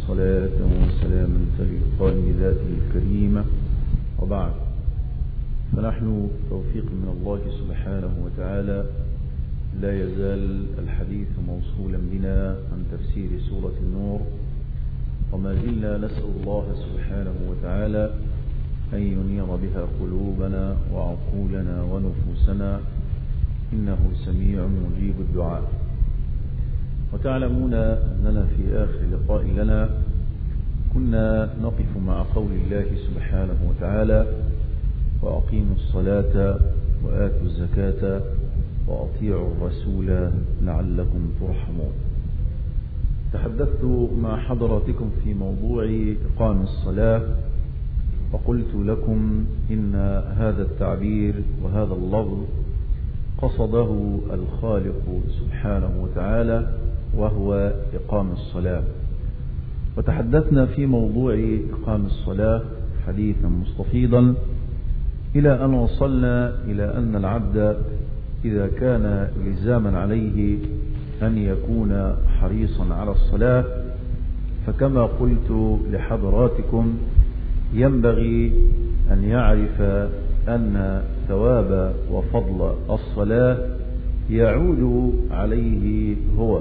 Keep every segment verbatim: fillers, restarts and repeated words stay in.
صلاة وسلاما تليقان بذاته الكريمة، وبعد، فنحن توفيق من الله سبحانه وتعالى لا يزال الحديث موصولا بنا عن تفسير سورة النور، وما زلنا نسأل الله سبحانه وتعالى أن ينير بها قلوبنا وعقولنا ونفوسنا، إنه سميع مجيب الدعاء. وتعلمون أننا في آخر لقاء لنا كنا نقف مع قول الله سبحانه وتعالى: وأقيموا الصلاة وآتوا الزكاة وأطيعوا الرسول لعلكم ترحمون. تحدثت مع حضراتكم في موضوع إقام الصلاة، وقلت لكم إن هذا التعبير وهذا اللفظ قصده الخالق سبحانه وتعالى، وهو إقام الصلاة. وتحدثنا في موضوع إقام الصلاة حديثا مستفيضا إلى أن وصلنا إلى أن العبد إذا كان لزاما عليه أن يكون حريصا على الصلاة، فكما قلت لحضراتكم ينبغي أن يعرف أن ثواب وفضل الصلاة يعود عليه هو،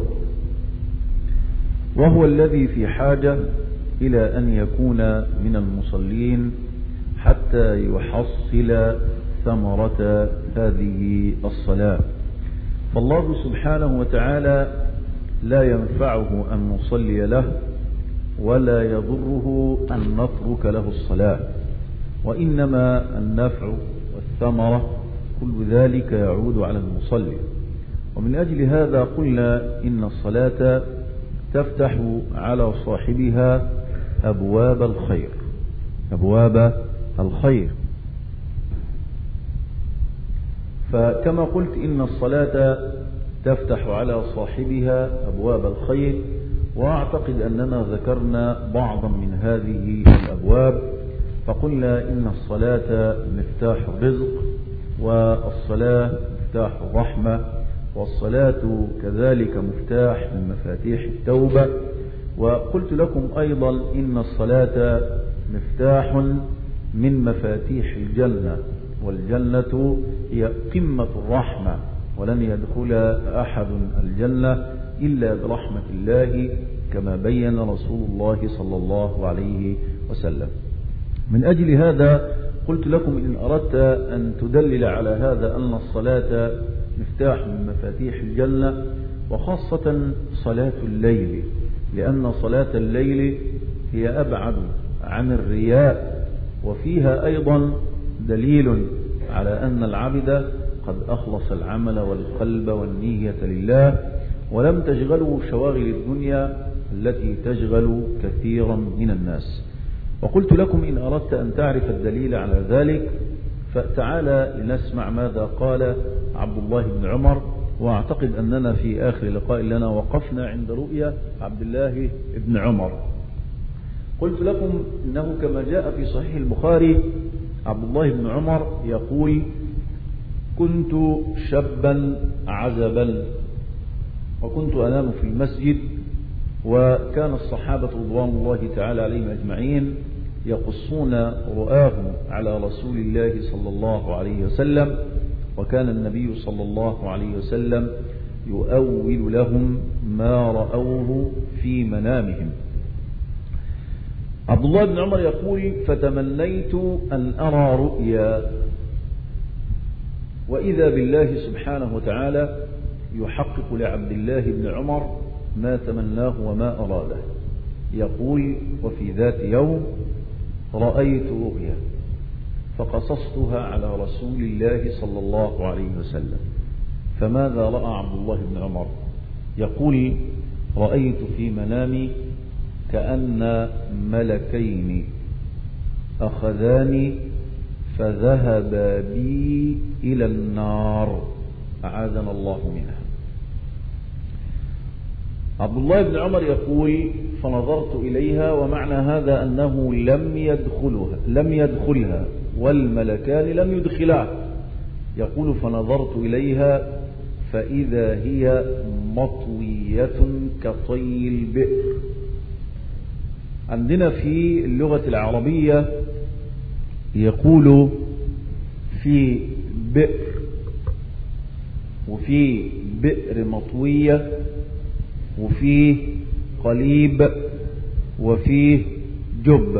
وهو الذي في حاجة إلى أن يكون من المصلين حتى يحصل ثمرة هذه الصلاة. فالله سبحانه وتعالى لا ينفعه أن نصلي له ولا يضره أن نترك له الصلاة، وإنما النفع والثمرة كل ذلك يعود على المصلي. ومن أجل هذا قلنا إن الصلاة تفتح على صاحبها أبواب الخير أبواب الخير فكما قلت إن الصلاة تفتح على صاحبها أبواب الخير، وأعتقد أننا ذكرنا بعضا من هذه الأبواب، فقلنا إن الصلاة مفتاح الرزق، والصلاة مفتاح الرحمة، والصلاة كذلك مفتاح من مفاتيح التوبة. وقلت لكم أيضا إن الصلاة مفتاح من مفاتيح الجنة، والجنة هي قمة الرحمة، ولن يدخل أحد الجنة إلا برحمة الله، كما بين رسول الله صلى الله عليه وسلم. من أجل هذا قلت لكم إن أردت أن تدلل على هذا أن الصلاة مفتاح من مفاتيح الجنة، وخاصة صلاة الليل، لأن صلاة الليل هي أبعد عن الرياء، وفيها أيضا دليل على أن العبد قد أخلص العمل والقلب والنية لله، ولم تشغله شواغل الدنيا التي تشغل كثيرا من الناس. وقلت لكم إن أردت أن تعرف الدليل على ذلك فتعالى لنسمع ماذا قال عبد الله بن عمر. وأعتقد أننا في آخر لقاء لنا وقفنا عند رؤيا عبد الله بن عمر. قلت لكم إنه كما جاء في صحيح البخاري عبد الله بن عمر يقول: كنت شابا عزبا، وكنت أنام في المسجد، وكان الصحابة رضوان الله تعالى عليهم أجمعين يقصون رؤاهم على رسول الله صلى الله عليه وسلم، وكان النبي صلى الله عليه وسلم يؤول لهم ما رأوه في منامهم. عبد الله بن عمر يقول: فتمنيت أن أرى رؤيا، وإذا بالله سبحانه وتعالى يحقق لعبد الله بن عمر ما تمناه وما أراده. يقول: وفي ذات يوم رأيت رؤيا فقصصتها على رسول الله صلى الله عليه وسلم. فماذا رأى عبد الله بن عمر؟ يقول: رأيت في منامي كأن ملكين أخذاني فذهبا بي إلى النار، أعاذنا الله منها. عبد الله بن عمر يقول: فنظرت إليها، ومعنى هذا أنه لم يدخلها لم يدخلها والملكان لم يدخلها. يقول: فنظرت إليها فإذا هي مطوية كطي البئر، عندنا في اللغة العربية يقول في بئر، وفي بئر مطوية، وفي قليب، وفي جب.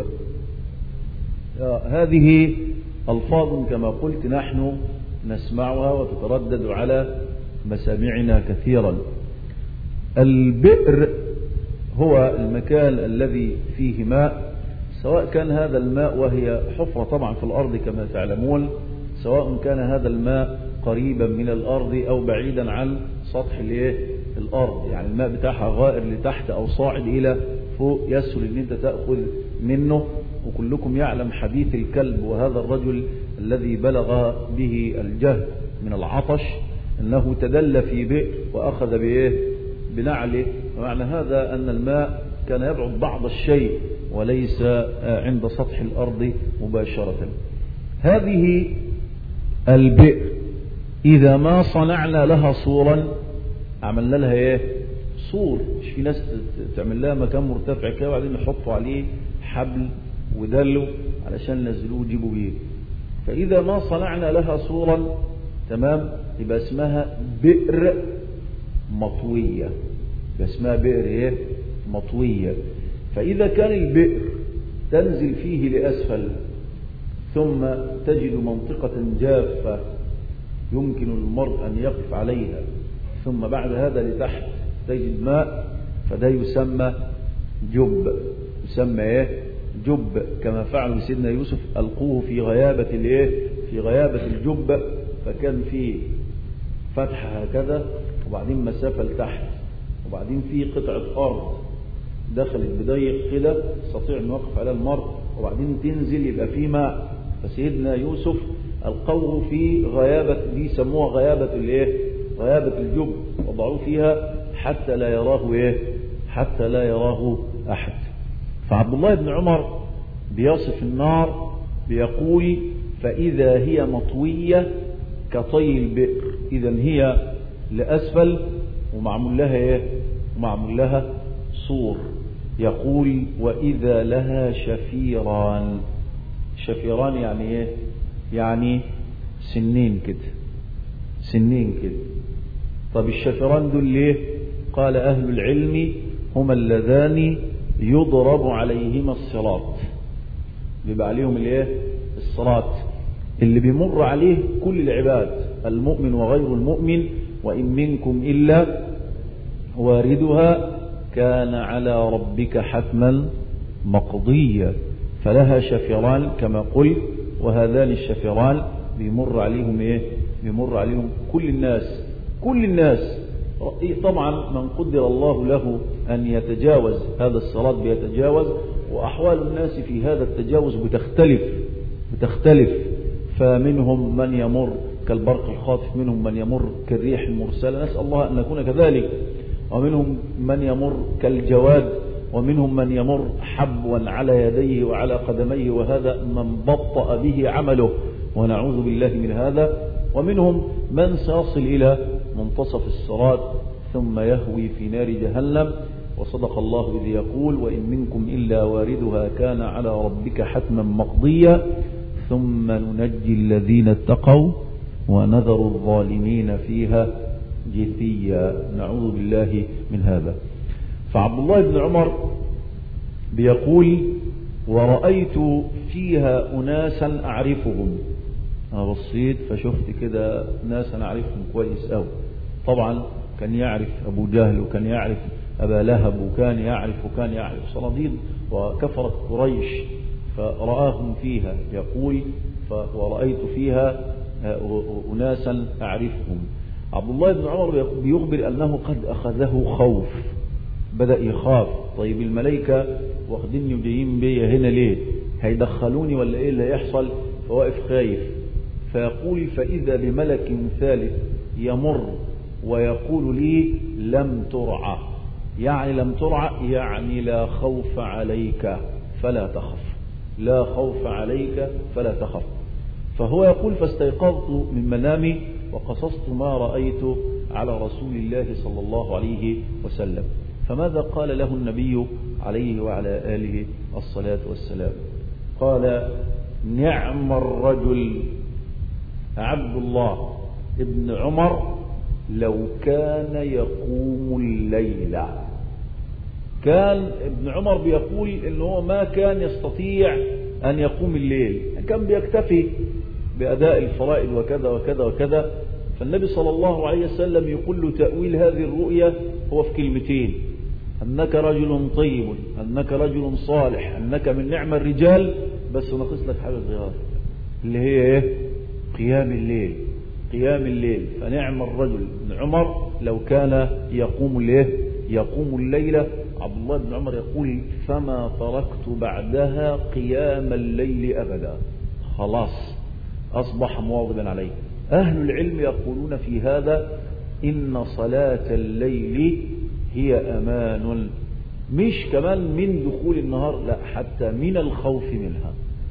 هذه ألفاظ كما قلت نحن نسمعها وتتردد على مسامعنا كثيرا. البئر هو المكان الذي فيه ماء، سواء كان هذا الماء وهي حفرة طبعا في الأرض كما تعلمون، سواء كان هذا الماء قريبا من الأرض أو بعيدا عن سطح الأرض، يعني الماء بتاعها غائر لتحت أو صاعد إلى فوق، يسهل أن أنت تأخذ منه. وكلكم يعلم حديث الكلب وهذا الرجل الذي بلغ به الجهد من العطش أنه تدل في بئر وأخذ بإيه بنعله، ومعنى هذا أن الماء كان يبعد بعض الشيء وليس عند سطح الأرض مباشرة. هذه البئر إذا ما صنعنا لها صورا، عملنا لها إيه صور، مش في ناس تعمل لها مكان مرتفع كده وبعدين يحطوا عليه حبل ودلوا علشان نزلوه وجيبوا بيه. فإذا ما صنعنا لها صورا تمام يبقى اسمها بئر مطوية، يبقى اسمها بئر ايه مطوية. فإذا كان البئر تنزل فيه لأسفل ثم تجد منطقة جافة يمكن المرء أن يقف عليها، ثم بعد هذا لتحت تجد ماء، فده يسمى جب، يسمى ايه جب، كما فعل سيدنا يوسف، ألقوه في غيابة الايه في غيابة الجب، فكان فيه فتحة هكذا وبعدين مسافة لتحت وبعدين فيه قطعة أرض دخلت بضيق كده يستطيع أن يوقف عليها المرء، وبعدين تنزل يبقى فيه ماء. فسيدنا يوسف ألقوه في غيابة دي سموها غيابة الايه غيابة الجب، وضعوه فيها حتى لا يراه ايه حتى لا يراه أحد. فعبد الله بن عمر بيصف النار بيقول فإذا هي مطوية كطي البئر، إذا هي لأسفل ومعمول لها ايه ومعمول لها صور. يقول وإذا لها شفيران، شفيران يعني ايه يعني سنين كده سنين كده. طب الشفيران دول ليه؟ قال أهل العلم هما اللذان يضرب عليهما الصراط، بيبقى عليهم الايه الصراط اللي بيمر عليه كل العباد المؤمن وغير المؤمن، وإن منكم إلا واردها كان على ربك حتما مقضيا. فلها شفيران كما قلت، وهذان الشفيران بيمر عليهم ايه بيمر عليهم كل الناس كل الناس طبعا من قدر الله له أن يتجاوز هذا الصراط بيتجاوز، وأحوال الناس في هذا التجاوز بتختلف بتختلف فمنهم من يمر كالبرق الخاطف، منهم من يمر كالريح المرسلة، نسأل الله أن نكون كذلك، ومنهم من يمر كالجواد، ومنهم من يمر حبوا على يديه وعلى قدميه وهذا من بطأ به عمله ونعوذ بالله من هذا، ومنهم من سيصل إلى منتصف الصراط ثم يهوي في نار جهنم. وصدق الله إذ يقول وإن منكم إلا واردها كان على ربك حتما مقضيا ثم ننجي الذين اتقوا ونذر الظالمين فيها جثيا. نعوذ بالله من هذا. فعبد الله بن عمر بيقول ورأيت فيها أناسا أعرفهم، أنا بصيت فشفت كده ناس أنا أعرفهم كويس أوي. طبعا كان يعرف أبو جهل وكان يعرف أبا لهب وكان يعرف وكان يعرف صناديد وكفرت قريش، فرآهم فيها يقول ورأيت فيها أناسا أعرفهم. عبد الله بن عمر بيخبر أنه قد أخذه خوف، بدأ يخاف، طيب الملائكة واخديني وجايين بيا هنا ليه؟ هيدخلوني ولا ايه اللي هيحصل؟ فواقف خايف، فيقول فإذا بملك ثالث يمر ويقول لي لم ترعى، يعني لم ترعى يعني لا خوف عليك فلا تخف، لا خوف عليك فلا تخف. فهو يقول فاستيقظت من منامي وقصصت ما رأيت على رسول الله صلى الله عليه وسلم. فماذا قال له النبي عليه وعلى آله الصلاة والسلام؟ قال: نعم الرجل عبد الله ابن عمر لو كان يقوم الليل. كان ابن عمر بيقول إنه هو ما كان يستطيع أن يقوم الليل، كان بيكتفي بأداء الفرائض وكذا وكذا وكذا. فالنبي صلى الله عليه وسلم يقول له تأويل هذه الرؤية هو في كلمتين: أنك رجل طيب، أنك رجل صالح، أنك من نعم الرجال. بس نقص لك حاجة صغيرة اللي هي إيه؟ قيام الليل. قيام الليل. فنعم الرجل ابن عمر لو كان يقوم الليل يقوم الليل. عبد الله بن عمر يقول: فما تركت بعدها قيام الليل أبدا. خلاص أصبح مواظبا عليه. أهل العلم يقولون في هذا إن صلاة الليل هي أمان، مش كمان من دخول النهار، لا، حتى من الخوف منها.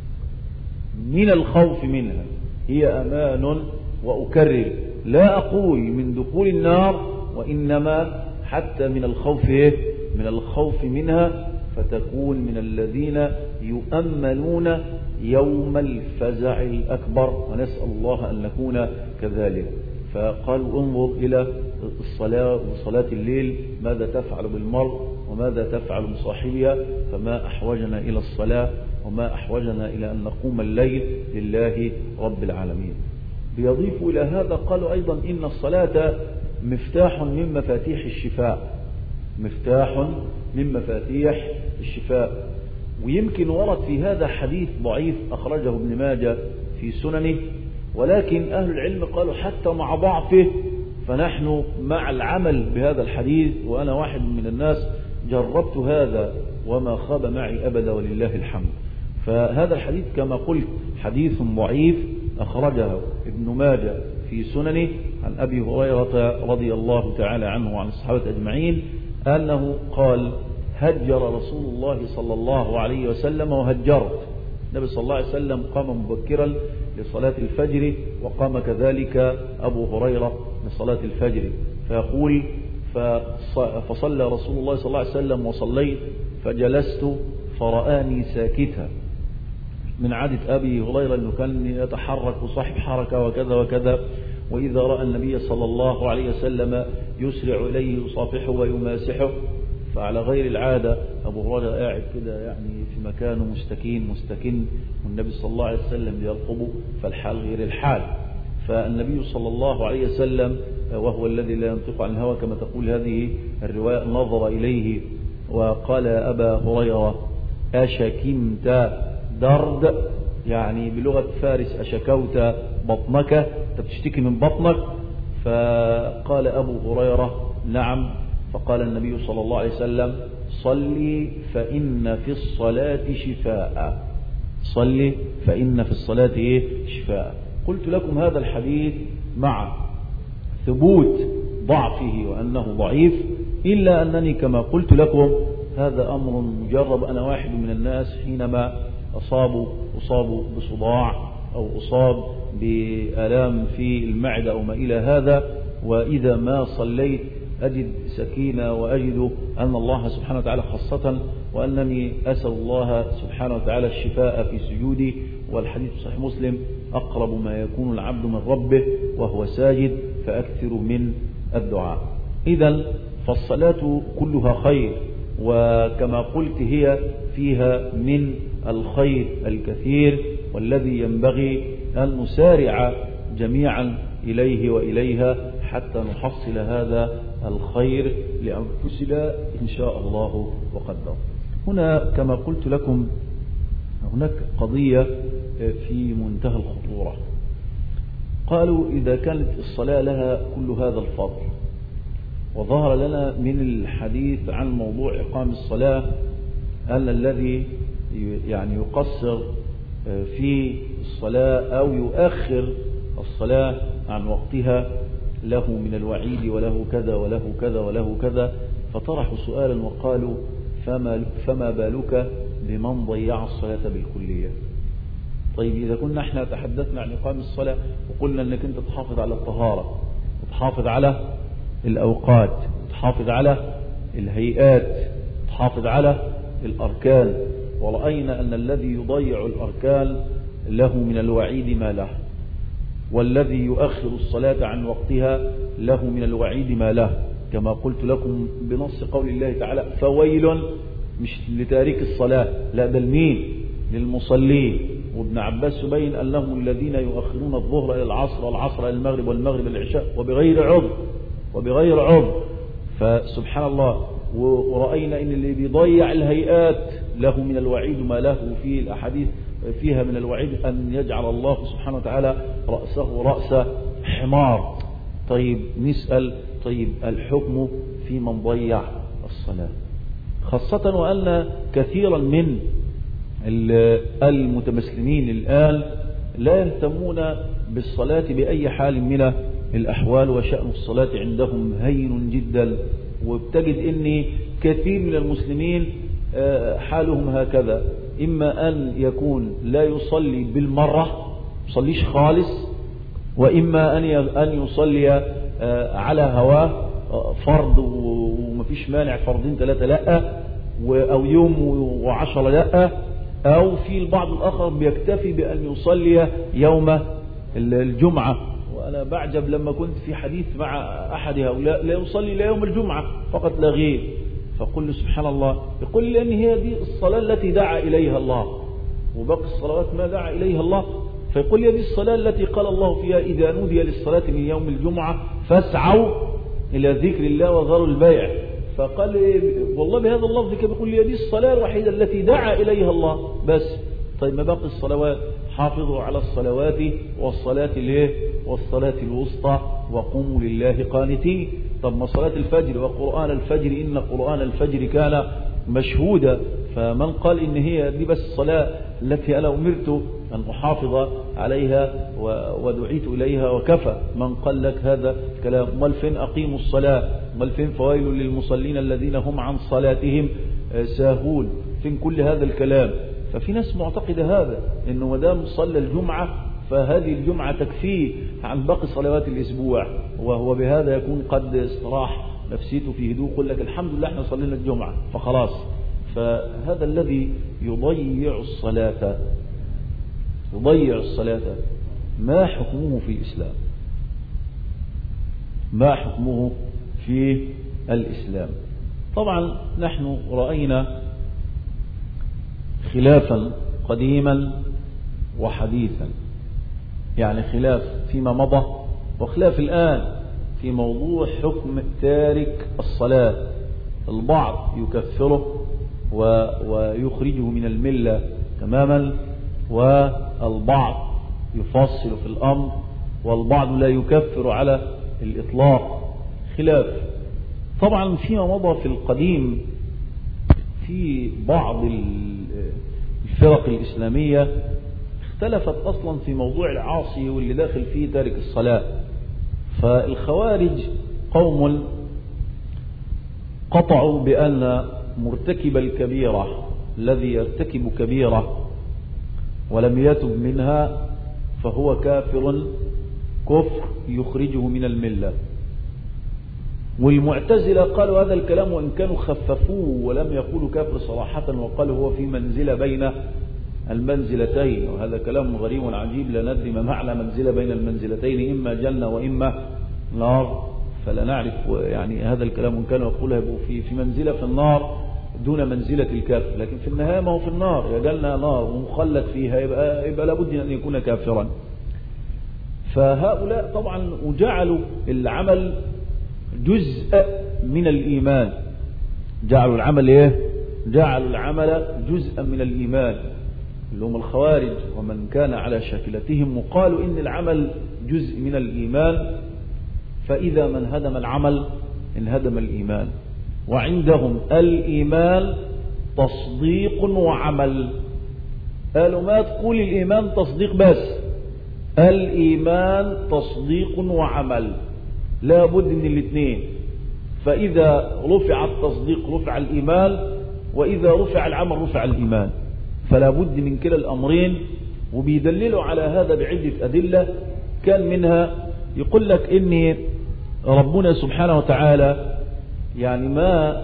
من الخوف منها هي أمان. وأكرر، لا أقول من دخول النار، وإنما حتى من الخوف من الخوف منها، فتكون من الذين يؤمنون يوم الفزع الأكبر، ونسأل الله أن نكون كذلك. فقالوا: انظر إلى الصلاة وصلاة الليل ماذا تفعل بالمرء وماذا تفعل بصاحبها، فما أحوجنا إلى الصلاة وما أحوجنا إلى أن نقوم الليل لله رب العالمين. بيضيف إلى هذا قالوا أيضا إن الصلاة مفتاح من مفاتيح الشفاء. مفتاح من مفاتيح الشفاء. ويمكن ورد في هذا حديث ضعيف أخرجه ابن ماجه في سننه، ولكن أهل العلم قالوا حتى مع ضعفه فنحن مع العمل بهذا الحديث، وأنا واحد من الناس جربت هذا وما خاب معي أبدا ولله الحمد. فهذا الحديث كما قلت حديث ضعيف أخرجه ابن ماجه في سننه عن أبي هريرة رضي الله تعالى عنه وعن الصحابة أجمعين أنه قال: هجر رسول الله صلى الله عليه وسلم وهجرت. النبي صلى الله عليه وسلم قام مبكرا لصلاة الفجر، وقام كذلك أبو هريرة لصلاة الفجر. فيقول: فصلى رسول الله صلى الله عليه وسلم وصليت، فجلست فرآني ساكتا. من عادة أبي هريرة أنه كان يتحرك وصاحب حركة وكذا وكذا، وإذا رأى النبي صلى الله عليه وسلم يسرع إليه يصافحه ويماسحه. فعلى غير العادة أبو هريرة قاعد كده يعني في مكانه مستكين مستكن، والنبي صلى الله عليه وسلم يرقبه، فالحال غير الحال. فالنبي صلى الله عليه وسلم وهو الذي لا ينطق عن الهوى كما تقول هذه الرواية نظر إليه وقال: يا أبا هريرة أشكمت درد؟ يعني بلغة فارس أشكوت بطنك، أنت بتشتكي من بطنك؟ فقال أبو هريرة: نعم. فقال النبي صلى الله عليه وسلم: صلي فإن في الصلاة شفاء. صلي فإن في الصلاة شفاء. قلت لكم هذا الحديث مع ثبوت ضعفه وأنه ضعيف، إلا أنني كما قلت لكم هذا أمر مجرب. أنا واحد من الناس حينما أصاب أصاب بصداع أو أصاب بآلام في المعدة أو ما إلى هذا، وإذا ما صليت أجد سكينة وأجد أن الله سبحانه وتعالى خاصة، وأنني أسأل الله سبحانه وتعالى الشفاء في سجودي. والحديث صحيح مسلم: أقرب ما يكون العبد من ربه وهو ساجد فأكثر من الدعاء. إذن فالصلاة كلها خير، وكما قلت هي فيها من الخير الكثير، والذي ينبغي أن نسارع جميعا إليه وإليها حتى نحصل هذا الخير لأنفسنا إن شاء الله وقدر. هنا كما قلت لكم هناك قضية في منتهى الخطورة. قالوا: إذا كانت الصلاة لها كل هذا الفضل، وظهر لنا من الحديث عن موضوع إقام الصلاة أن الذي يعني يقصر في الصلاة أو يؤخر الصلاة عن وقتها له من الوعيد وله كذا وله كذا وله كذا. فطرحوا سؤالا وقالوا: فما, فما بالك بمن ضيع الصلاة بالكلية؟ طيب إذا كنا احنا تحدثنا عن إقام الصلاة وقلنا أنك أنت تحافظ على الطهارة وتحافظ على الأوقات وتحافظ على الهيئات تحافظ على الأركان، ورأينا أن الذي يضيع الأركان له من الوعيد ما له، والذي يؤخر الصلاة عن وقتها له من الوعيد ما له، كما قلت لكم بنص قول الله تعالى فويل، مش لتارك الصلاة، لا بل مين؟ للمصلين. وابن عباس يبين أنهم الذين يؤخرون الظهر إلى العصر والعصر إلى المغرب والمغرب إلى العشاء وبغير عذر وبغير عذر. فسبحان الله. ورأينا أن اللي بيضيع الهيئات له من الوعيد ما له، في الأحاديث فيها من الوعيد أن يجعل الله سبحانه وتعالى رأسه رأس حمار. طيب نسأل، طيب الحكم في من ضيع الصلاة، خاصة وأن كثيرا من المتمسلمين الآن لا يهتمون بالصلاة بأي حال من الأحوال، وشأن الصلاة عندهم هين جدا. وبتجد أن كثير من المسلمين حالهم هكذا، إما أن يكون لا يصلي بالمرة، يصليش خالص، وإما أن يصلي على هواه فرض ومفيش مانع، فرضين ثلاثة لا، أو يوم وعشرة لا، أو في البعض الآخر بيكتفي بأن يصلي يوم الجمعة. وأنا بعجب لما كنت في حديث مع أحد هؤلاء لا يصلي لا يوم الجمعة فقط لا غير، فقل له سبحان الله، يقول لي أن هي دي الصلاة التي دعا إليها الله، وباقي الصلوات ما دعا إليها الله. فيقول لي دي الصلاة التي قال الله فيها إذا نودي للصلاة من يوم الجمعة فاسعوا إلى ذكر الله وذروا البيع. فقال لي والله بهذا اللفظ كما يقول لي دي الصلاة الوحيدة التي دعا إليها الله بس. طيب ما باقي الصلوات؟ حافظوا على الصلوات والصلاة الايه والصلاة الوسطى وقوموا لله قانتين. طب ما صلاة الفجر وقرآن الفجر إن قرآن الفجر كان مشهودا، فمن قال إن هي دي بس الصلاة التي أنا أمرت أن أحافظ عليها ودعيت إليها وكفى؟ من قال لك هذا كلام؟ مال فين أقيموا الصلاة؟ مال فين فويل للمصلين الذين هم عن صلاتهم ساهون؟ فين كل هذا الكلام؟ ففي ناس معتقدة هذا، إنه مدام صلى الجمعة فهذه الجمعة تكفيه عن باقي صلوات الأسبوع، وهو بهذا يكون قد استراح نفسيته في هدوء، يقول لك الحمد لله احنا صلينا الجمعة فخلاص. فهذا الذي يضيع الصلاة يضيع الصلاة ما حكمه في الإسلام؟ ما حكمه في الإسلام؟ طبعا نحن رأينا خلافا قديما وحديثا، يعني خلاف فيما مضى وخلاف الآن في موضوع حكم تارك الصلاة. البعض يكفره ويخرجه من الملة تماما، والبعض يفصل في الأمر، والبعض لا يكفر على الإطلاق. خلاف طبعا فيما مضى في القديم في بعض الفرق الإسلامية اختلفت أصلا في موضوع العاصي واللي داخل فيه تارك الصلاة. فالخوارج قوم قطعوا بأن مرتكب الكبيرة الذي يرتكب كبيرة ولم يتب منها فهو كافر كفر يخرجه من الملة. والمعتزلة قالوا هذا الكلام وإن كانوا خففوه ولم يقولوا كافر صراحة، وقالوا هو في منزلة بين المنزلتين، وهذا كلام غريب وعجيب لا ندري ما معنى منزلة بين المنزلتين، إما جنة وإما نار، فلا نعرف يعني هذا الكلام. إن كانوا يقولها في في منزلة في النار دون منزلة الكافر، لكن في النهاية ما هو في النار، يا جنة نار ومخلد فيها، يبقى, يبقى لابد أن يكون كافرا. فهؤلاء طبعا وجعلوا العمل جزء من الإيمان، جعلوا العمل إيه؟ جعلوا العمل جزءا من الإيمان، اللي هم الخوارج ومن كان على شاكلتهم، وقالوا إن العمل جزء من الإيمان، فإذا من هدم العمل انهدم الإيمان. وعندهم الإيمان تصديق وعمل. قالوا ما تقول الإيمان تصديق بس، الإيمان تصديق وعمل، لا بد من الاثنين. فإذا رفع التصديق رفع الإيمان، وإذا رفع العمل رفع الإيمان، فلا بد من كلا الأمرين. وبيدللوا على هذا بعدة أدلة، كان منها يقول لك إن ربنا سبحانه وتعالى يعني ما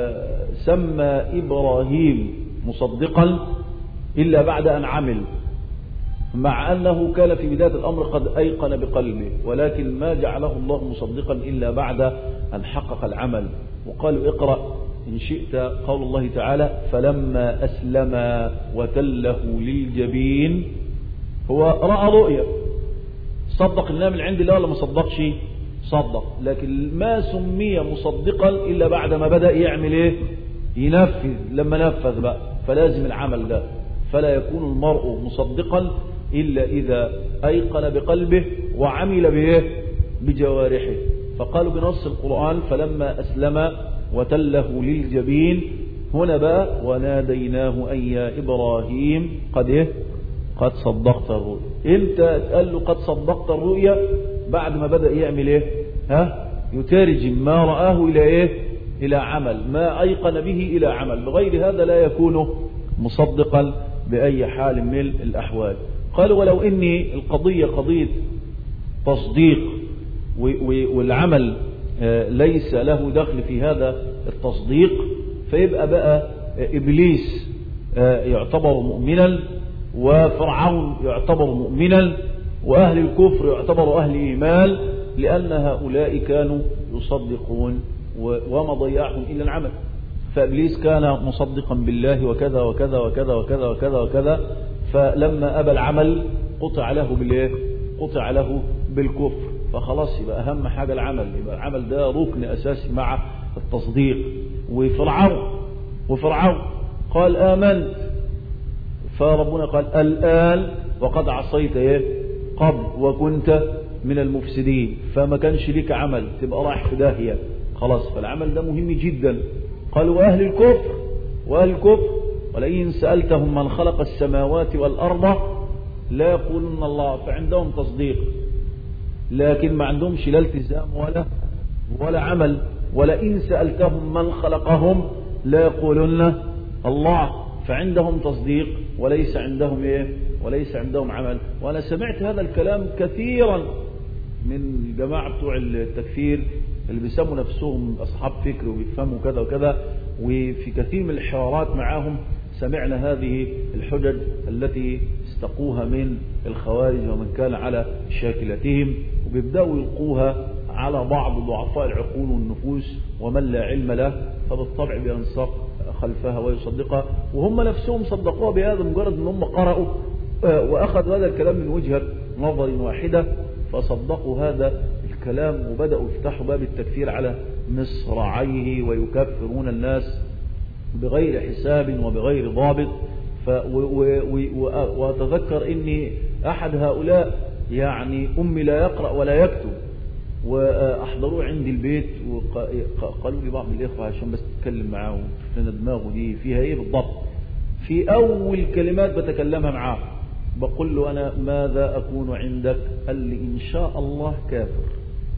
سمى إبراهيم مصدقا إلا بعد أن عمل، مع أنه كان في بداية الأمر قد أيقن بقلبه، ولكن ما جعله الله مصدقا إلا بعد أن حقق العمل. وقالوا اقرأ إن شئت قول الله تعالى فلما أسلم وتله للجبين، هو رأى رؤيا، صدق الله من عند الله ولا ما صدقش؟ صدق، لكن ما سمي مصدقا إلا بعد ما بدأ يعمل إيه؟ ينفذ. لما نفذ بقى فلازم العمل ده. فلا يكون المرء مصدقا إلا إذا أيقن بقلبه وعمل به بجوارحه. فقالوا بنص القرآن فلما أسلم وتله للجبين، هنا بقى وناديناه أن يا إبراهيم قد إيه؟ قد صدقت الرؤيا. امتى قال له قد صدقت الرؤيا؟ بعد ما بدأ يعمل إيه؟ ها؟ يترجم ما رآه إلى إيه؟ إلى عمل، ما أيقن به إلى عمل. بغير هذا لا يكون مصدقا بأي حال من الأحوال. قالوا ولو إني القضية قضية تصديق والعمل ليس له دخل في هذا التصديق، فيبقى بقى إبليس يعتبر مؤمنا، وفرعون يعتبر مؤمنا، وأهل الكفر يعتبر أهل إيمان، لأن هؤلاء كانوا يصدقون وما ضيعهم إلا العمل. فإبليس كان مصدقا بالله وكذا وكذا وكذا وكذا وكذا وكذا، فلما أبى العمل قطع له بالإيه؟ قطع له بالكفر. فخلاص يبقى أهم حاجة العمل، يبقى العمل ده ركن أساسي مع التصديق. وفرعون وفرعون قال آمنت، فربنا قال الآن وقد عصيت إيه؟ قبل وكنت من المفسدين. فما كانش ليك عمل، تبقى رايح في داهية خلاص. فالعمل ده مهم جدا. قالوا وأهل الكفر وأهل الكفر ولئن سألتهم من خلق السماوات والأرض لا يقولون الله، فعندهم تصديق لكن ما عندهمش لا التزام ولا ولا عمل. ولئن سألتهم من خلقهم لا يقولون الله، فعندهم تصديق وليس عندهم ايه؟ وليس عندهم عمل. وانا سمعت هذا الكلام كثيرا من الجماعة بتوع التكفير اللي بيسموا نفسهم اصحاب فكر وبيفهموا كذا وكذا، وفي كثير من الحوارات معاهم سمعنا هذه الحجج التي استقوها من الخوارج ومن كان على شاكلتهم، وبيبدأوا يلقوها على بعض ضعفاء العقول والنفوس ومن لا علم له، فبالطبع بينساق خلفها ويصدقها. وهم نفسهم صدقوها بهذا مجرد ان هم قرأوا واخذوا هذا الكلام من وجهة نظر واحدة، فصدقوا هذا الكلام وبدأوا يفتحوا باب التكفير على مصراعيه ويكفرون الناس بغير حساب وبغير ضابط. وأتذكر إني أحد هؤلاء يعني أمي لا يقرأ ولا يكتب، وأحضروه عندي البيت وقالوا لي بعض الإخوة عشان بس تتكلم معاه لأن دماغه دي فيها إيه بالضبط. في أول كلمات بتكلمها معاه بقول له أنا ماذا أكون عندك؟ قال لي إن شاء الله كافر.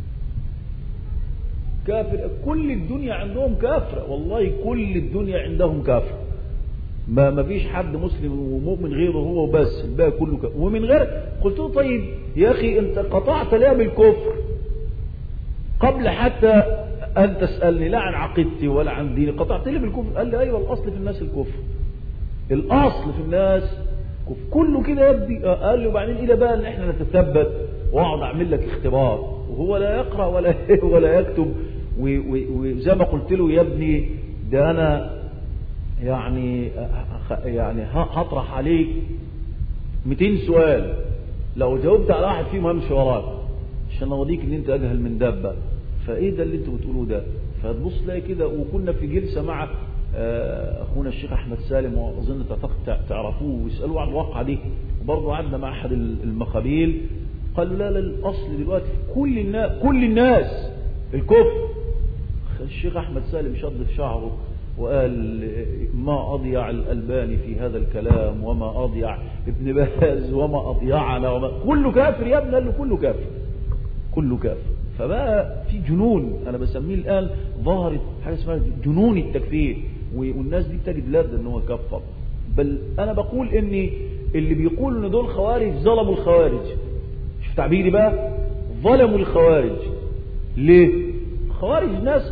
كافر، كل الدنيا عندهم كافر، والله كل الدنيا عندهم كافر، ما ما فيش حد مسلم ومؤمن غيره هو بس، الباقي كله كافر ومن غير. قلت له طيب يا أخي أنت قطعت ليه بالكفر قبل حتى أن تسألني لا عن عقيدتي ولا عن ديني، قطعت ليه بالكفر؟ قال لي أيوة الأصل في الناس الكفر، الأصل في الناس كفر كله كده يبدي. قال له بعدين إلى بقى أن إحنا نتثبت وأقعد أعمل لك اختبار وهو لا يقرأ ولا ولا يكتب. وزي ما قلت له يا ابني ده أنا يعني يعني هطرح عليك مئتين سؤال، لو جاوبت على واحد فيهم همشي وراك عشان اوريك ان انت اجهل من دابه. فايه ده اللي انتوا بتقولوه ده؟ فتبص تلاقي كده. وكنا في جلسه مع اخونا الشيخ احمد سالم واظن تعرفوه ويسالوه عن الواقعه دي، وبرضه قعدنا مع احد المخابيل قالوا لا لا الاصل دلوقتي في كل الناس كل الناس الكفر. الشيخ احمد سالم شد في شعره وقال ما أضيع الألباني في هذا الكلام وما أضيع ابن باز وما أضيعنا وما كله كافر يا ابن. قال له كله كافر كله كافر. فبقى في جنون، أنا بسميه الآن ظهرت حاجة اسمها جنون التكفير، والناس دي بتجد لذة ان هو يكفر. بل أنا بقول إن اللي بيقول إن دول خوارج ظلموا الخوارج. شوف تعبيري بقى، ظلموا الخوارج. ليه؟ خوارج ناس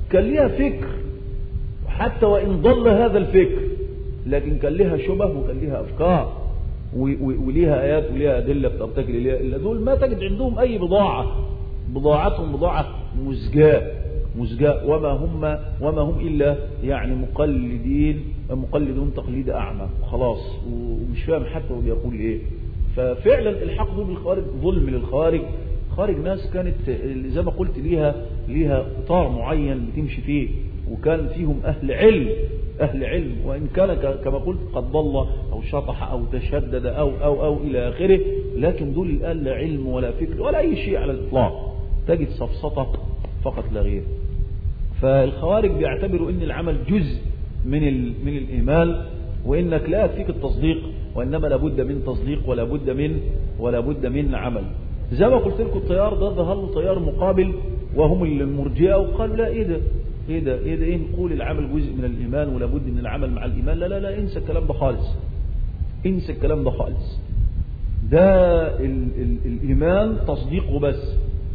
كان ليها فكر، حتى وإن ضل هذا الفكر لكن كان لها شبه وكان لها أفكار وليها آيات وليها أدلة بترتكل إليها. إلا دول ما تجد عندهم أي بضاعة، بضاعتهم بضاعة مزجاة مزجاة وما هم وما هم إلا يعني مقلدين مقلدون تقليد أعمى خلاص، ومش فاهم حتى هو بيقول إيه. ففعلا الحق ضد الخوارج ظلم للخوارج. خارج ناس كانت زي ما قلت ليها ليها إطار معين بتمشي فيه، وكان فيهم أهل علم أهل علم وإن كان كما قلت قد ضل أو شطح أو تشدد أو أو أو إلى آخره، لكن دول الآن لا علم ولا فكر ولا أي شيء على الإطلاق، تجد سفسطة فقط لا غير. فالخوارج بيعتبروا أن العمل جزء من من الإيمان، وإنك لا يكفيك التصديق، وإنما لابد من تصديق ولا بد من ولا بد من عمل. زي ما قلت لكم التيار ده ظهر له تيار مقابل وهم المرجئة، وقالوا لا إيه ده ايه ده ايه ده ايه نقول العمل جزء من الايمان ولا بد من العمل مع الايمان. لا لا لا انسى الكلام ده خالص، انسى الكلام ده خالص. ده ال ال الايمان تصديقه بس،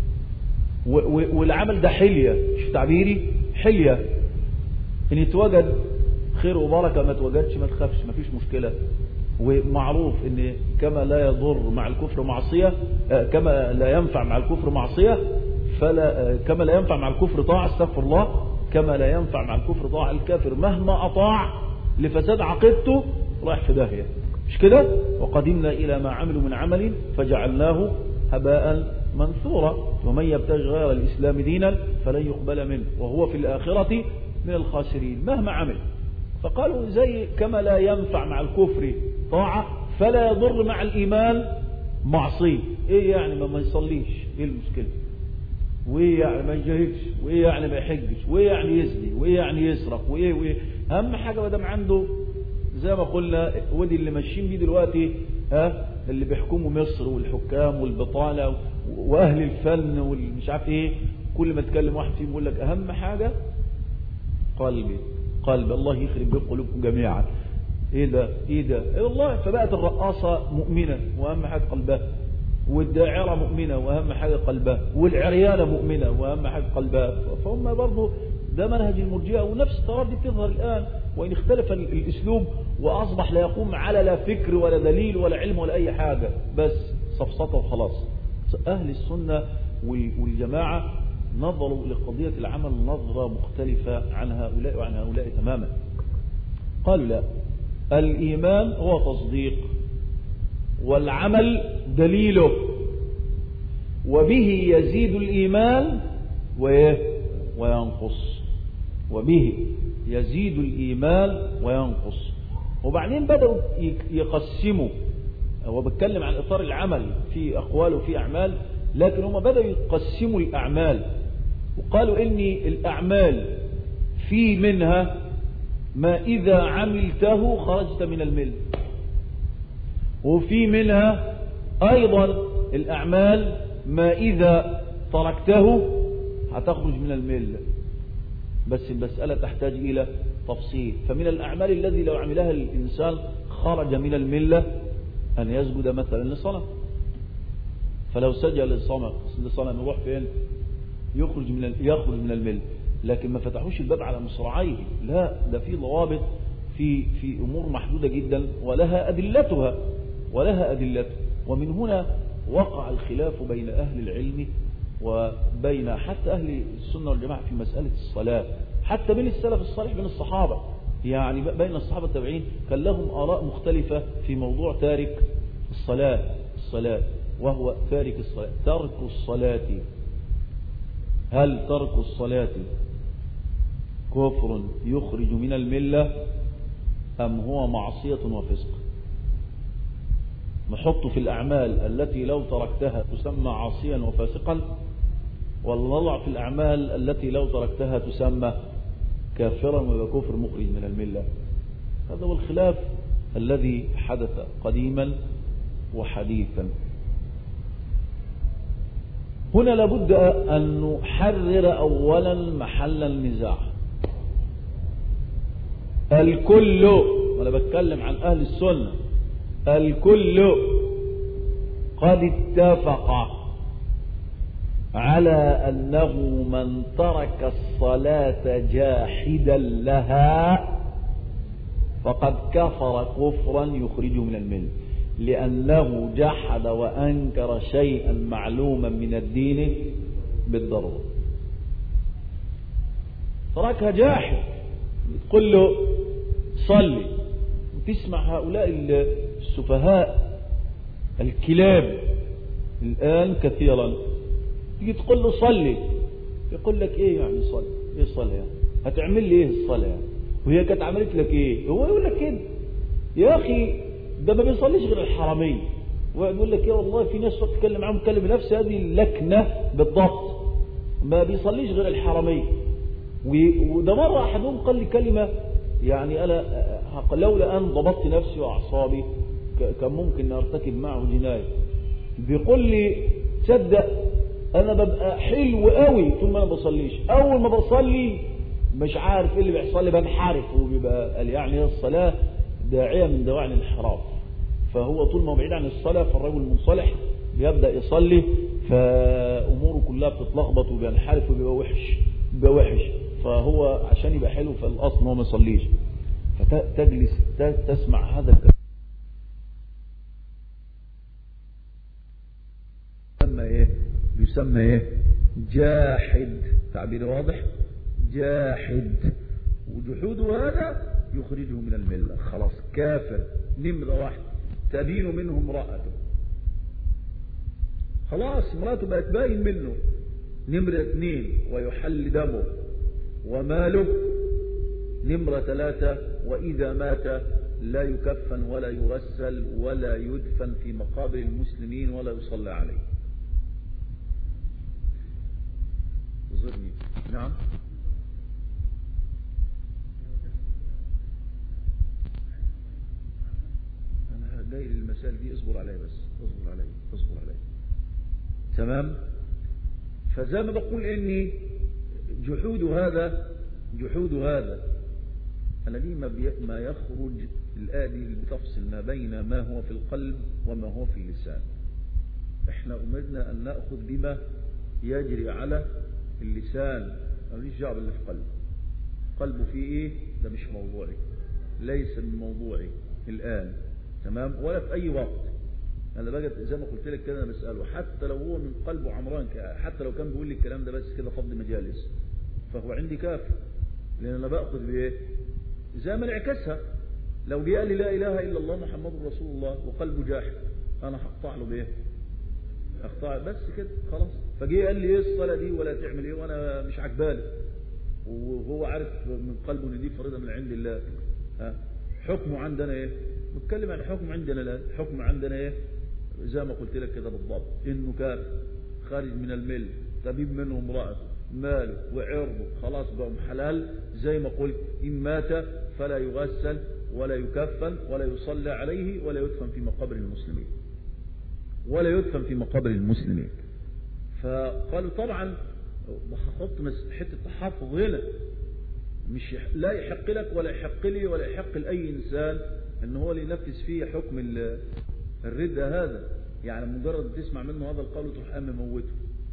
والعمل ده حلية، شوف تعبيري حلية، ان يتوجد خير وبركة، ما توجدش ما تخافش ما فيش مشكلة. ومعروف ان كما لا يضر مع الكفر معصية، كما لا ينفع مع الكفر معصية، فلا كما لا ينفع مع الكفر طاعة، استغفر الله، كما لا ينفع مع الكفر طاعة. الكافر مهما أطاع لفساد عقيدته رايح في داهية، مش كده؟ وقدمنا إلى ما عملوا من عمل فجعلناه هباء منثورا، ومن يبتغي غير الإسلام دينا فلن يقبل منه وهو في الآخرة من الخاسرين مهما عمل. فقالوا زي كما لا ينفع مع الكفر طاعة فلا يضر مع الإيمان معصية. إيه يعني ما يصليش؟ إيه المشكلة؟ وإيه يعني ما يجاهدش؟ وإيه يعني ما يحجش؟ وإيه يعني يزني؟ وإيه يعني يسرق؟ وإيه وإيه أهم حاجة ما دام عنده زي ما قلنا، ودي اللي ماشيين بيه دلوقتي، ها اللي بيحكموا مصر والحكام والبطالة وأهل الفن والمش عارف إيه، كل ما تكلم واحد فيهم يقول لك أهم حاجة قلبي قلب الله يخرب بين قلوبكم جميعا. ايه ده ايه ده ايه والله. فبقت الرقاصة مؤمنة واهم حاجة قلبها، والداعرة مؤمنة واهم حاجة قلبها، والعريانة مؤمنة واهم حاجة قلبها. فهم برضو ده منهج المرجئة، ونفس التردي بتظهر الآن، وإن اختلف الاسلوب واصبح لا يقوم على لا فكر ولا دليل ولا علم ولا اي حاجة، بس صفصطة وخلاص. اهل السنة والجماعة نظروا لقضية العمل نظرة مختلفة عن هؤلاء وعن هؤلاء تماما. قالوا لا، الإيمان هو تصديق، والعمل دليله، وبه يزيد الإيمان وينقص، وبه يزيد الإيمان وينقص. وبعدين بدأوا يقسموا، هو بتكلم عن إطار العمل في أقوال وفي أعمال، لكن هم بدأوا يقسموا الأعمال، وقالوا إن الأعمال في منها ما إذا عملته خرجت من الملة، وفي منها أيضا الأعمال ما إذا تركته هتخرج من الملة، بس المسألة تحتاج إلى تفصيل. فمن الأعمال الذي لو عملها الإنسان خرج من الملة أن يسجد مثلا للصلاة، فلو سجد للصلاة للصلاة نروح فين؟ يخرج من يخرج من الملة. لكن ما فتحوش الباب على مصراعيه، لا، ده في ضوابط في في أمور محدودة جدا ولها أدلتها ولها أدلتها. ومن هنا وقع الخلاف بين أهل العلم وبين حتى أهل السنة والجماعة في مسألة الصلاة، حتى بين السلف الصالح بين الصحابة، يعني بين الصحابة التابعين كان لهم آراء مختلفة في موضوع تارك الصلاة الصلاة وهو تارك الصلاة. ترك الصلاة، هل ترك الصلاة كفر يخرج من الملة أم هو معصية وفسق؟ نحط في الأعمال التي لو تركتها تسمى عاصيا وفاسقا، ولا نضع في الأعمال التي لو تركتها تسمى كافرا وكفر مخرج من الملة؟ هذا هو الخلاف الذي حدث قديما وحديثا. هنا لابد أن نحرر أولا محل النزاع. الكل، وأنا بتكلم عن أهل السنة، الكل قد اتفق على أنه من ترك الصلاة جاحدا لها فقد كفر كفرا يخرجه من الملة، لأنه جحد وأنكر شيئا معلوما من الدين بالضرورة. تركها جاحد، تقول له صلي، وتسمع هؤلاء السفهاء الكلاب الآن كثيرا، تيجي تقول له صلي، يقول لك ايه يعني صلي؟ ايه الصلاة يعني؟ هتعمل لي ايه الصلاة يعني؟ وهي كانت عملت لك ايه؟ هو يقول لك كده يا اخي ده ما بيصليش غير الحرمين، ويقول لك يا والله في ناس تتكلم معاهم تكلم نفس هذه اللكنة بالضبط، ما بيصليش غير الحرمين. وده مرة احدهم قال لي كلمة يعني انا لولا ان ضبطت نفسي واعصابي كان ممكن ارتكب معه جناية. بيقول لي تصدق انا ببقى حلو قوي طول ما انا بصليش، اول ما بصلي مش عارف ايه اللي بيحصل لي بنحرف، وبيبقى قال يعني الصلاة داعية من دواعي الانحراف، فهو طول ما بعيد عن الصلاة فالرجل المنصلح بيبدأ يصلي فأموره كلها بتتلخبط وبينحرف وبيبقى وحش بيبقى وحش فهو عشان يبقى حلو في الأصل هو ما يصليش. فتجلس تسمع هذا الكلام يسمى ايه؟ يسمى ايه؟ جاحد. تعبير واضح؟ جاحد. وجحود هذا يخرجه من الملة، خلاص كافر. نمرة واحد تبين منه امرأته، خلاص امرأته بقت باين منه. نمرة اثنين ويحل دمه وماله. نمرة ثلاثة وإذا مات لا يكفن ولا يغسل ولا يدفن في مقابر المسلمين ولا يصلى عليه. ظلمي. نعم. أنا داير المسائل دي اصبر علي بس اصبر علي اصبر علي تمام. فزي ما بقول إني جحود هذا جحود هذا الذي ما يخرج الآدي بتفصل ما بين ما هو في القلب وما هو في اللسان. احنا أمرنا أن نأخذ بما يجري على اللسان، ماليش دعوه باللي في قلبه. قلبه فيه ايه؟ ده مش موضوعي، ليس من موضوعي الآن، تمام؟ ولا في أي وقت. أنا بقى زي ما قلت لك كده أنا بسأله، حتى لو هو من قلبه عمران، حتى لو كان بيقول لي الكلام ده بس كده فضل مجالس، فهو عندي كافر، لأن أنا بأخذ بإيه؟ زي ما انعكسها. لو جه قال لي لا إله إلا الله محمد رسول الله وقلبه جاحد، أنا هقطع له بإيه؟ أقطع بس كده خلاص. فجه قال لي إيه الصلاة دي ولا تعمل إيه وأنا مش عجبالي، وهو عارف من قلبه إن دي فريضة من عند الله. ها حكمه عندنا إيه؟ نتكلم عن حكم عندنا. لا حكم عندنا إيه؟ زي ما قلت لك كده بالضبط، إنه كافر خارج من المل، تبيب منه امرأة، ماله وعرضه خلاص بقوا حلال. زي ما قلت إن مات فلا يغسل ولا يكفن ولا يصلى عليه ولا يدفن في مقابر المسلمين ولا يدفن في مقابر المسلمين. فقالوا طبعا هحط حته تحفظ هنا، مش لا يحق لك ولا يحق لي ولا يحق لاي انسان ان هو اللي ينفذ فيه حكم الردة هذا. يعني مجرد تسمع منه هذا القول وتروح قام موته،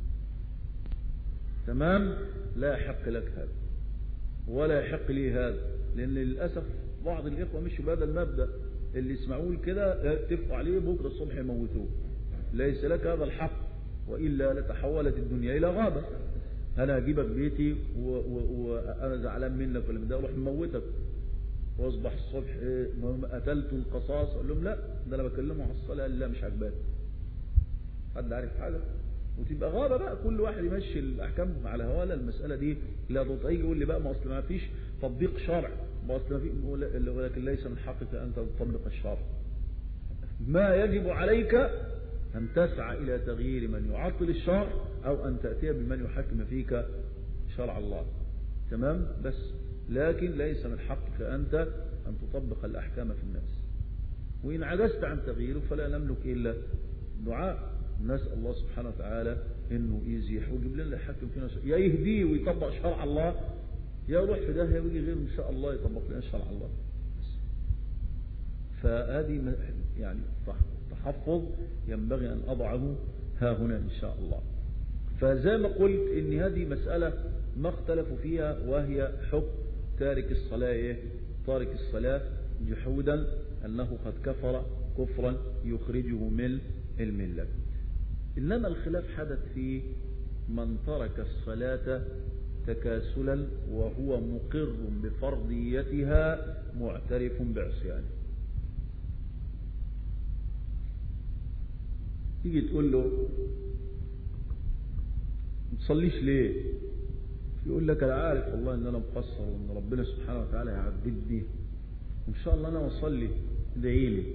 تمام؟ لا يحق لك هذا ولا يحق لي هذا، لان للاسف بعض الاخوه مشوا بهذا المبدا، اللي يسمعوه كده اتفقوا عليه بكره الصبح يموتوه. ليس لك هذا الحق، وإلا لتحولت الدنيا إلى غابة. أنا أجيبك بيتي وأنا زعلان منك ولا بدأ أروح مموتك، وأصبح الصبح قتلت القصاص. أقول لهم لا، ده أنا بكلمه على الصلاة. قال لا مش عجباني. حد عارف حاجة؟ وتبقى غابة بقى، كل واحد يمشي الأحكام على هواه. المسألة دي لا تطيق. يقول لي بقى ما أصل ما فيش تطبيق شرع، ما أصل ما في، ولكن ليس من حقك أن تطبق الشرع. ما يجب عليك أن تسعى إلى تغيير من يعطل الشرع، أو أن تأتي بمن يحكم فيك شرع الله، تمام؟ بس لكن ليس من حقك أنت أن تطبق الأحكام في الناس. وإن عجزت عن تغييره فلا نملك إلا دعاء. نسأل الله سبحانه وتعالى إنه يزيح ويجيب لنا يحكم فينا، يا يهديه ويطبق شرع الله، يا يروح في داهية ويجي غيره إن شاء الله يطبق لنا شرع الله. فهذه يعني تحفظ ينبغي أن أضعه ها هنا إن شاء الله. فزي ما قلت ان هذه مسألة ما اختلفوا فيها، وهي حكم تارك الصلاة تارك الصلاة جحودا أنه قد كفر كفرا يخرجه من الملة. إنما الخلاف حدث في من ترك الصلاة تكاسلا وهو مقر بفرضيتها معترف بعصيانه. تيجي تقول له ما تصليش ليه؟ يقول لك انا عارف والله ان انا مقصر وان ربنا سبحانه وتعالى هيعذبني وان شاء الله انا اصلي، ادعي لي.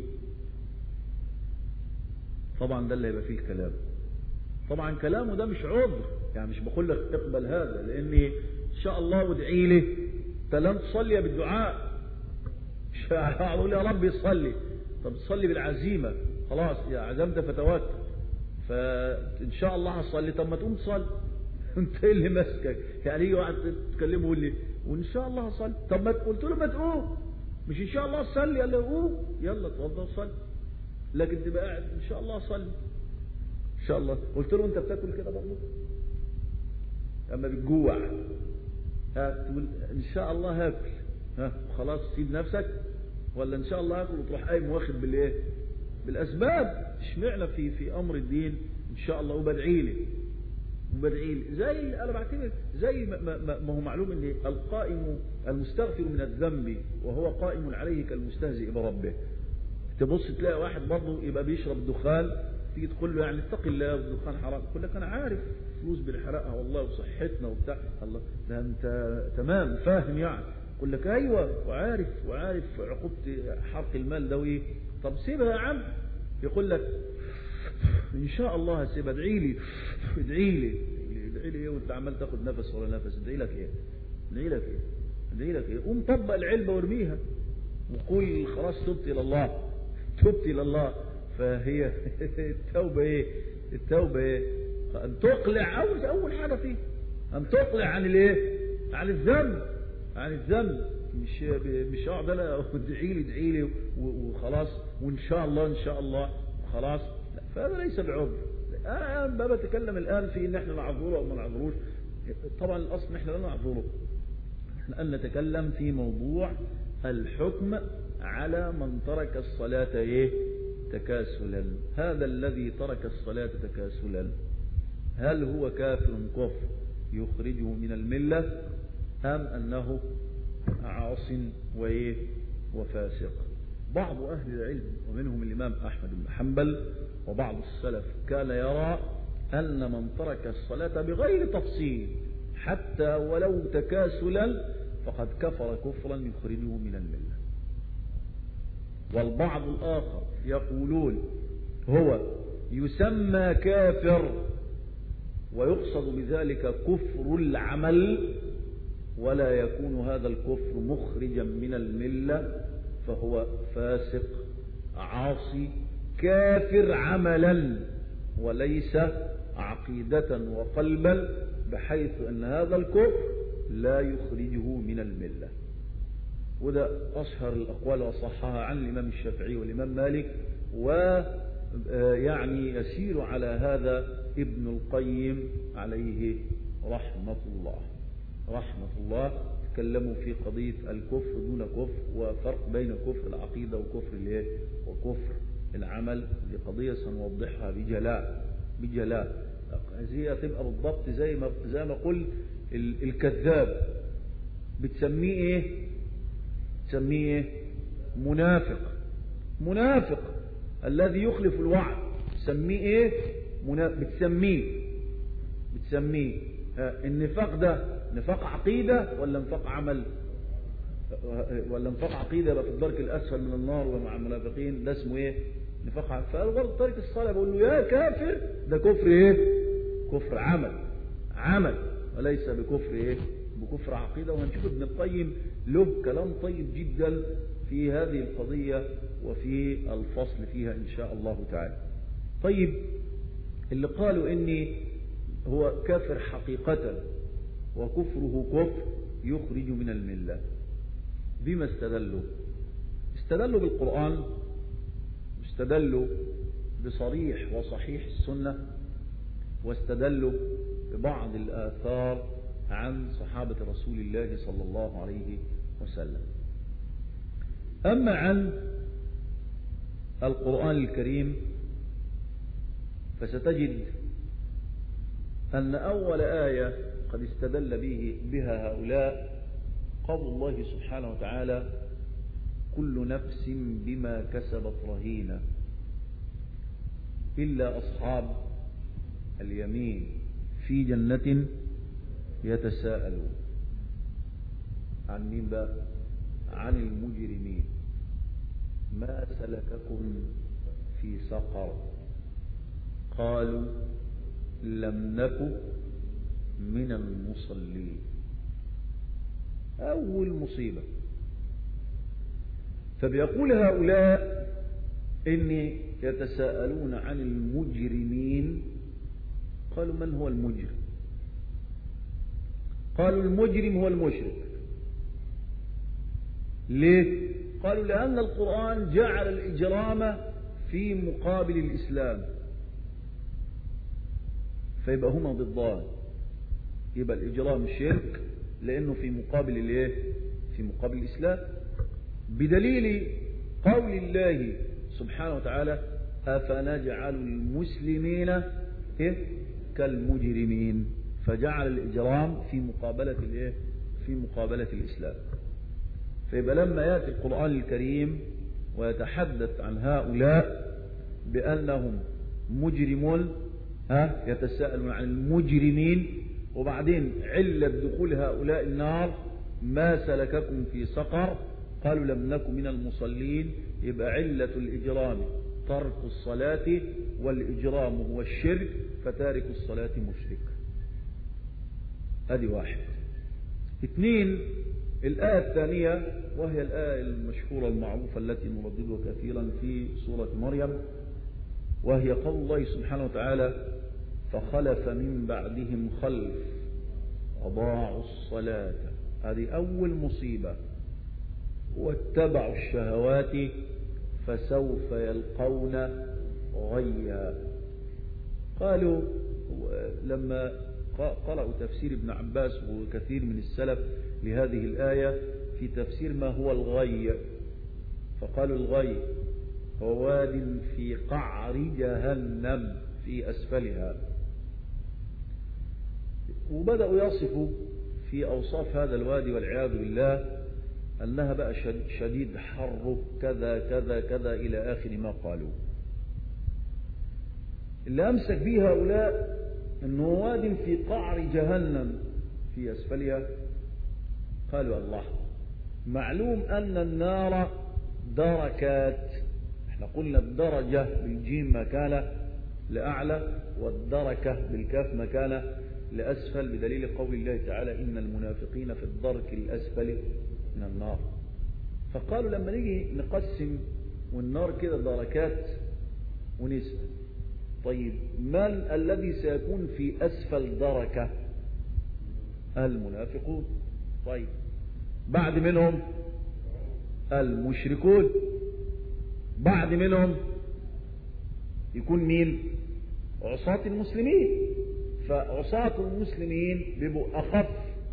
طبعا ده اللي هيبقى فيه الكلام. طبعا كلامه ده مش عذر، يعني مش بقول لك اقبل هذا لان ان شاء الله وادعي لي انت لن تصلي بالدعاء. مش هقول يا رب يصلي، طب تصلي بالعزيمه، خلاص يا عزمت فتوكل، فان شاء الله هصلي. طب ما تقوم تصلي انت ايه اللي ماسكك؟ يعني يجي واحد تكلمه يقول لي وان شاء الله هصلي، طب ما قلت له ما تقوم، مش ان شاء الله صلي، يلا قوم يلا اتوضى وصلي. لكن تبقى قاعد ان شاء الله اصلي ان شاء الله. قلت له انت بتاكل كده برضه اما بتجوع ها تقول ان شاء الله هاكل، ها خلاص سيب نفسك، ولا ان شاء الله هاكل وتروح قايم واخد بالايه؟ بالاسباب. اشمعنى في في امر الدين ان شاء الله وبدعي لي وبدعي لي؟ زي انا بعتبر زي ما, ما, ما هو معلوم ان القائم المستغفر من الذنب وهو قائم عليه كالمستهزئ بربه. تبص تلاقي واحد برضه يبقى بيشرب دخان، تيجي تقول له يعني اتق الله الدخان حرام، يقول لك انا عارف فلوس بنحرقها والله وصحتنا وبتاع. الله ده انت تمام فاهم يعني. يقول لك ايوه وعارف وعارف عقوبه حرق المال ده وايه. طب سيبها يا عم. يقول لك ان شاء الله هسيبها، ادعي لي ادعي لي ادعي لي ايه وانت عمال تاخد نفس ولا نفس؟ ادعي لك ايه؟ ادعي لك ايه؟ ادعي لك ايه؟ قوم طبق العلبه وارميها وقول خلاص تبت الى الله، تبت الى الله. فهي التوبه ايه؟ التوبه ايه؟ ان تقلع اول اول حاجه فيه ان تقلع عن الايه؟ عن الذنب، عن الذنب. مش مش اقعد انا ادعي لي ادعي لي وخلاص وان شاء الله ان شاء الله وخلاص. لا، فهذا ليس بعذر. انا الان بتكلم الان في ان احنا نعذره او ما نعذروش. طبعا الاصل احنا لا نعذره، الان نتكلم في موضوع الحكم على من ترك الصلاة ايه؟ تكاسلا. هذا الذي ترك الصلاة تكاسلا هل هو كافر كفر يخرجه من الملة أم أنه عاص وإيه وفاسق؟ بعض أهل العلم ومنهم الإمام أحمد بن حنبل وبعض السلف كان يرى أن من ترك الصلاة بغير تفصيل حتى ولو تكاسلا فقد كفر كفرا يخرجه من الملة. والبعض الآخر يقولون هو يسمى كافر ويقصد بذلك كفر العمل ولا يكون هذا الكفر مخرجا من الملة، فهو فاسق عاصي كافر عملا وليس عقيدة وقلبا، بحيث أن هذا الكفر لا يخرجه من الملة. وده أشهر الأقوال وصحها عن الإمام الشافعي والإمام مالك، ويعني يسير على هذا ابن القيم عليه رحمة الله رحمة الله. تكلموا في قضية الكفر دون كفر وفرق بين كفر العقيدة وكفر الايه وكفر العمل. دي قضية سنوضحها بجلاء بجلاء. هذه تبقى بالضبط زي ما زي ما قلت الكذاب بتسميه ايه؟ تسميه ايه؟ منافق. منافق الذي يخلف الوعد تسميه ايه؟ بتسميه بتسميه النفاق ده نفاق عقيدة ولا نفاق عمل؟ ولا نفاق عقيدة يبقى في الدرك الأسفل من النار ومع المنافقين، ده اسمه ايه؟ نفاق عمل. فالغرض تارك الصلاة بقول له يا كافر، ده كفر ايه؟ كفر عمل عمل وليس بكفر ايه؟ بكفر عقيدة. وهنشوف ابن القيم له كلام طيب جدا في هذه القضية وفي الفصل فيها إن شاء الله تعالى. طيب اللي قالوا إني هو كافر حقيقة وكفره كفر يخرج من الملة، بما استدلوا؟ استدلوا بالقرآن، استدلوا بصريح وصحيح السنة، واستدلوا ببعض الآثار عن صحابة رسول الله صلى الله عليه وسلم. أما عن القرآن الكريم فستجد أن أول آية قد استدل به بها هؤلاء قول الله سبحانه وتعالى: كل نفس بما كسبت رهينة إلا أصحاب اليمين في جنة يتساءلون. عن مين بقى؟ عن المجرمين. ما سلككم في سقر؟ قالوا لم نك من المصلين. أول مصيبة. فبيقول هؤلاء إني يتساءلون عن المجرمين. قالوا من هو المجرم؟ قالوا المجرم هو المشرك. ليه؟ قالوا لأن القرآن جعل الإجرام في مقابل الإسلام، فيبقى هما ضدان. يبقى الإجرام شرك لأنه في مقابل الايه؟ في مقابل الإسلام، بدليل قول الله سبحانه وتعالى: أفنجعل المسلمين إيه؟ كالمجرمين. فجعل الإجرام في مقابلة الايه؟ في مقابلة الإسلام. فيبقى لما يأتي القرآن الكريم ويتحدث عن هؤلاء بأنهم مجرمون، ها يتساءلون عن المجرمين، وبعدين علة دخول هؤلاء النار: ما سلككم في سقر؟ قالوا لم نكن من المصلين. يبقى علة الإجرام ترك الصلاة، والإجرام هو الشرك، فتارك الصلاة مشرك. هذه واحد. اثنين، الآية الثانية وهي الآية المشهورة المعروفة التي نرددها كثيرا في سورة مريم، وهي قول الله سبحانه وتعالى: فخلف من بعدهم خلف أضاعوا الصلاة. هذه أول مصيبة. واتبعوا الشهوات فسوف يلقون غيا. قالوا لما قرأوا تفسير ابن عباس وكثير من السلف لهذه الآية في تفسير ما هو الغي، فقالوا الغي هو واد في قعر جهنم في أسفلها. وبدأوا يصفوا في أوصاف هذا الوادي والعياذ بالله أنها بقى شديد حره كذا كذا كذا إلى آخر ما قالوا. اللي أمسك به هؤلاء أنه واد في قعر جهنم في أسفلها. قالوا الله، معلوم أن النار دركات. احنا قلنا الدرجة بالجيم مكانه لأعلى، والدركة بالكاف مكانه لأسفل، بدليل قول الله تعالى: إن المنافقين في الدرك الأسفل من النار. فقالوا لما نيجي نقسم والنار كده دركات ونسبة، طيب من الذي سيكون في أسفل دركة؟ المنافقون. طيب بعد منهم المشركون، بعد منهم يكون مين؟ عصاة المسلمين. فعصاة المسلمين بيبقوا أخف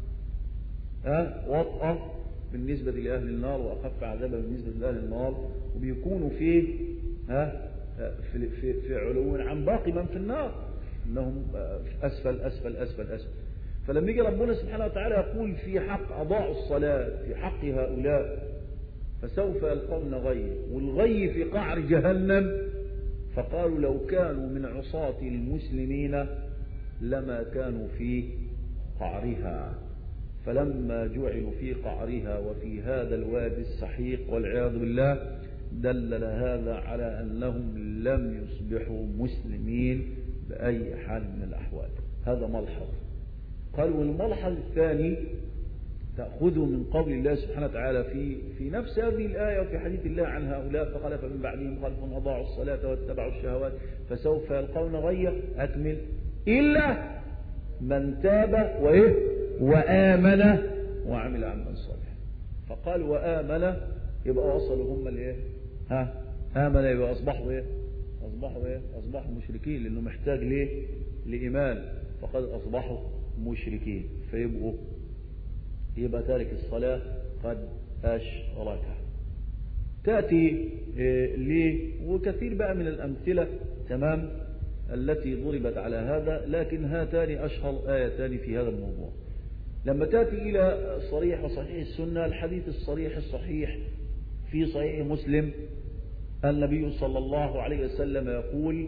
ها وطأة بالنسبة لأهل النار، وأخف عذابا بالنسبة لأهل النار، وبيكونوا فيه ها في, في, في علو عن باقي من في النار، انهم اسفل اسفل اسفل اسفل. فلما يجي ربنا سبحانه وتعالى يقول في حق اضاعوا الصلاة في حق هؤلاء فسوف يلقون غي، والغي في قعر جهنم، فقالوا لو كانوا من عصاة المسلمين لما كانوا في قعرها. فلما جعلوا في قعرها وفي هذا الوادي السحيق والعياذ بالله دلل هذا على أنهم لم يصبحوا مسلمين بأي حال من الأحوال. هذا ملحظ. قال والملحظ الثاني تأخذه من قول الله سبحانه وتعالى في في نفس هذه الآية وفي حديث الله عن هؤلاء: فخلف من بعدهم خلف أضاعوا الصلاة واتبعوا الشهوات فسوف يلقون غيا. أكمل: إلا من تاب وإيه وآمن وعمل عملا صالحا. فقال وآمن، يبقى وصلوا هم لإيه؟ ها آمن، يبقى أصبحوا إيه؟ أصبحوا إيه؟ أصبحوا مشركين، لأنه محتاج ليه؟ لإمام فقد أصبحوا مشركين، فيبقوا يبقى تارك الصلاة قد أشرك. تأتي ليه وكثير بقى من الأمثلة تمام التي ضربت على هذا، لكن هاتان أشهر آيتان في هذا الموضوع. لما تأتي إلى صريح وصحيح السنة، الحديث الصريح الصحيح في صحيح مسلم، النبي صلى الله عليه وسلم يقول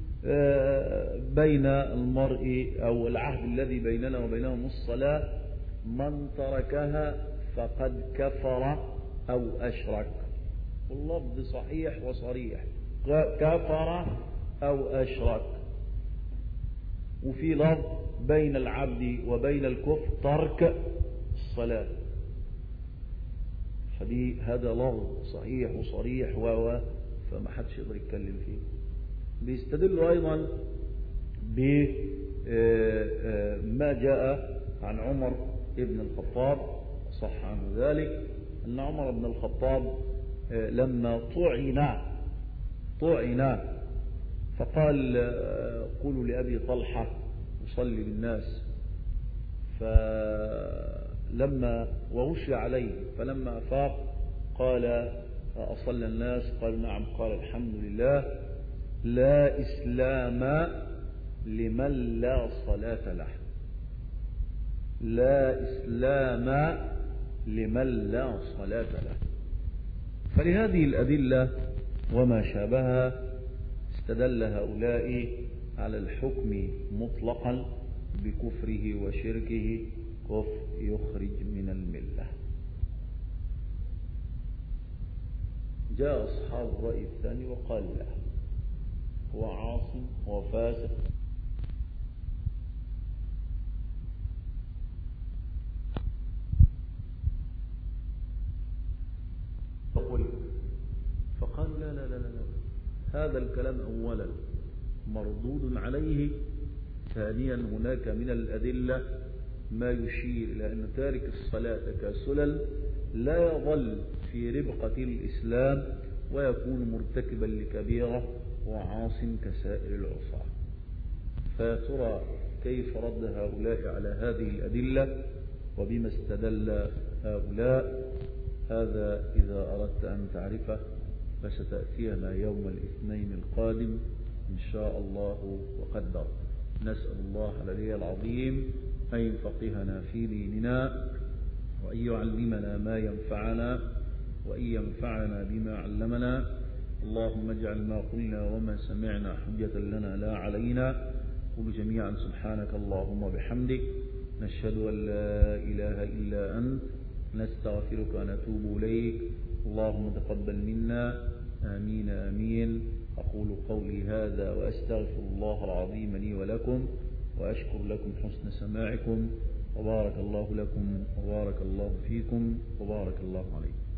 بين المرء أو العهد الذي بيننا وبينهم الصلاة، من تركها فقد كفر أو أشرك. واللفظ صحيح وصريح، كفر أو أشرك. وفي لفظ بين العبد وبين الكفر ترك الصلاة. فدي هذا لفظ صحيح وصريح و فما حدش يقدر يتكلم فيه. بيستدلوا أيضا بما جاء عن عمر ابن الخطاب، صح عنه ذلك أن عمر بن الخطاب لما طعن طعن فقال قولوا لأبي طلحة يصلي بالناس، فلما وغشي عليه فلما أفاق قال أصلى الناس؟ قال نعم. قال الحمد لله، لا إسلام لمن لا صلاة له. لا إسلام لمن لا صلاة له. فلهذه الأدلة وما شابهها استدل هؤلاء على الحكم مطلقا بكفره وشركه، كفر يخرج من الملة. جاء أصحاب الرأي الثاني وقال لا، هو عاصي هو فاسق. فقالوا لا لا لا لا، هذا الكلام أولا مردود عليه، ثانيا هناك من الأدلة ما يشير إلى أن تارك الصلاة كسلل لا يظل في ربقة الإسلام ويكون مرتكبا لكبيرة وعاص كسائر العصاة. فترى كيف رد هؤلاء على هذه الأدلة وبما استدل هؤلاء؟ هذا إذا أردت أن تعرفه فستأتينا يوم الاثنين القادم إن شاء الله وقدر. نسأل الله العلي العظيم أن يفقهنا في ديننا، وأن يعلمنا ما ينفعنا، وأن ينفعنا بما علمنا. اللهم اجعل ما قلنا وما سمعنا حجة لنا لا علينا. قل جميعا سبحانك اللهم وبحمدك، نشهد أن لا إله إلا أنت، نستغفرك ونتوب إليك. اللهم تقبل منا، آمين آمين. أقول قولي هذا وأستغفر الله العظيم لي ولكم، وأشكر لكم حسن سماعكم، وبارك الله لكم وبارك الله فيكم وبارك الله عليكم.